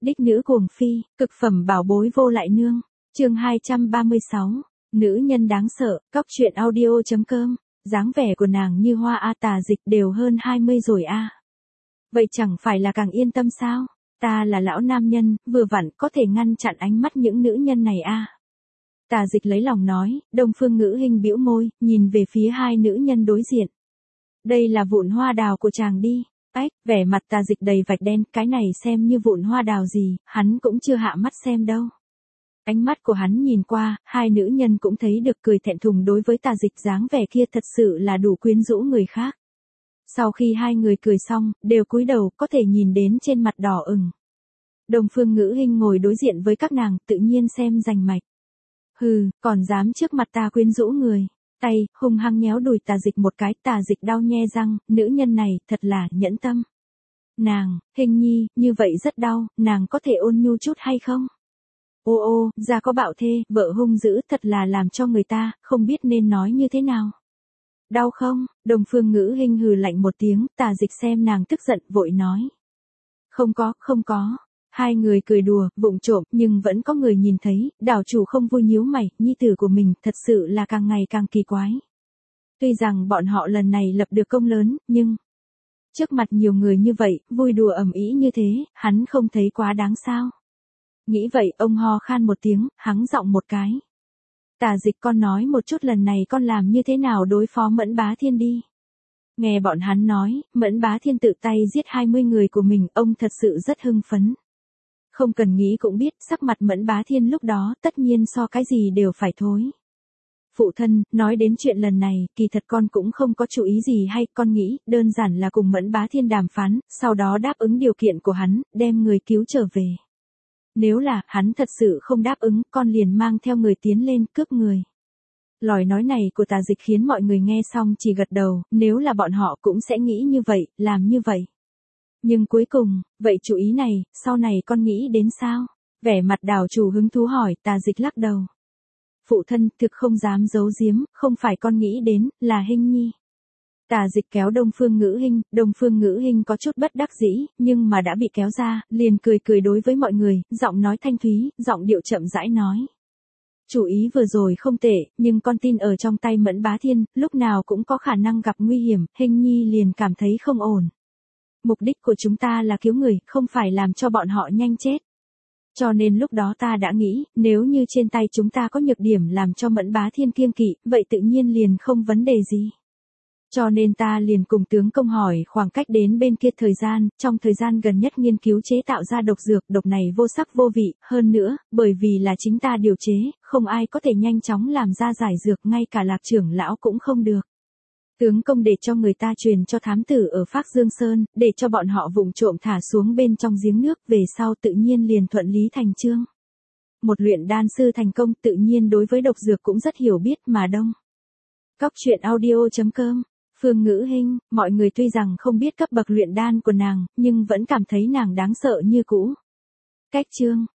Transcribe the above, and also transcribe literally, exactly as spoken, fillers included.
Đích nữ cuồng phi, cực phẩm bảo bối vô lại nương. Chương hai trăm ba mươi sáu. Nữ nhân đáng sợ, cóc truyện audio.com. Dáng vẻ của nàng như hoa a Tà Dịch đều hơn hai mươi rồi a. Vậy chẳng phải là càng yên tâm sao? Ta là lão nam nhân, vừa vặn có thể ngăn chặn ánh mắt những nữ nhân này a. Tà Dịch lấy lòng nói, Đông Phương Ngữ Hinh bĩu môi, nhìn về phía hai nữ nhân đối diện. Đây là vụn hoa đào của chàng đi. Ách, vẻ mặt Tà Dịch đầy vạch đen, cái này xem như vụn hoa đào gì, hắn cũng chưa hạ mắt xem đâu. Ánh mắt của hắn nhìn qua, hai nữ nhân cũng thấy được cười thẹn thùng đối với Tà Dịch, dáng vẻ kia thật sự là đủ quyến rũ người khác. Sau khi hai người cười xong, đều cúi đầu, có thể nhìn đến trên mặt đỏ ửng. Đông Phương Ngữ Hinh ngồi đối diện với các nàng, tự nhiên xem rành mạch. Hừ, còn dám trước mặt ta quyến rũ người. Tay, hung hăng nhéo đùi Tà Dịch một cái, Tà Dịch đau nhe răng, nữ nhân này, thật là, nhẫn tâm. Nàng, Hình nhi, như vậy rất đau, nàng có thể ôn nhu chút hay không? Ô ô, ra có bạo thê, vợ hung dữ, thật là làm cho người ta, không biết nên nói như thế nào. Đau không? Đông Phương Ngữ Hinh hừ lạnh một tiếng, Tà Dịch xem nàng tức giận, vội nói. Không có, không có. Hai người cười đùa, vụng trộm, nhưng vẫn có người nhìn thấy, đảo chủ không vui nhíu mày, nhi tử của mình, thật sự là càng ngày càng kỳ quái. Tuy rằng bọn họ lần này lập được công lớn, nhưng... Trước mặt nhiều người như vậy, vui đùa ầm ĩ như thế, hắn không thấy quá đáng sao. Nghĩ vậy, ông ho khan một tiếng, hắng giọng một cái. Tà Dịch, con nói một chút lần này con làm như thế nào đối phó Mẫn Bá Thiên đi. Nghe bọn hắn nói, Mẫn Bá Thiên tự tay giết hai mươi người của mình, ông thật sự rất hưng phấn. Không cần nghĩ cũng biết, sắc mặt Mẫn Bá Thiên lúc đó, tất nhiên so cái gì đều phải thối. Phụ thân, nói đến chuyện lần này, kỳ thật con cũng không có chú ý gì hay, con nghĩ, đơn giản là cùng Mẫn Bá Thiên đàm phán, sau đó đáp ứng điều kiện của hắn, đem người cứu trở về. Nếu là, hắn thật sự không đáp ứng, con liền mang theo người tiến lên, cướp người. Lời nói này của Tà Dịch khiến mọi người nghe xong chỉ gật đầu, nếu là bọn họ cũng sẽ nghĩ như vậy, làm như vậy. Nhưng cuối cùng, vậy chủ ý này, sau này con nghĩ đến sao? Vẻ mặt đảo chủ hứng thú hỏi, Tà Dịch lắc đầu. Phụ thân, thực không dám giấu giếm, không phải con nghĩ đến, là Hinh nhi. Tà Dịch kéo Đông Phương Ngữ Hinh, Đông Phương Ngữ Hinh có chút bất đắc dĩ, nhưng mà đã bị kéo ra, liền cười cười đối với mọi người, giọng nói thanh thúy, giọng điệu chậm rãi nói. Chủ ý vừa rồi không tệ, nhưng con tin ở trong tay Mẫn Bá Thiên, lúc nào cũng có khả năng gặp nguy hiểm, Hinh nhi liền cảm thấy không ổn. Mục đích của chúng ta là cứu người, không phải làm cho bọn họ nhanh chết. Cho nên lúc đó ta đã nghĩ, nếu như trên tay chúng ta có nhược điểm làm cho Mẫn Bá Thiên kiêng kỵ, vậy tự nhiên liền không vấn đề gì. Cho nên ta liền cùng tướng công hỏi khoảng cách đến bên kia thời gian, trong thời gian gần nhất nghiên cứu chế tạo ra độc dược, độc này vô sắc vô vị, hơn nữa, bởi vì là chính ta điều chế, không ai có thể nhanh chóng làm ra giải dược, ngay cả Lạc trưởng lão cũng không được. Tướng công để cho người ta truyền cho thám tử ở Phác Dương Sơn, để cho bọn họ vụng trộm thả xuống bên trong giếng nước, về sau tự nhiên liền thuận lý thành chương. Một luyện đan sư thành công tự nhiên đối với độc dược cũng rất hiểu biết mà đông. Cóc truyện audio.com. Phương Ngữ Hinh, mọi người tuy rằng không biết cấp bậc luyện đan của nàng, nhưng vẫn cảm thấy nàng đáng sợ như cũ. Cách chương.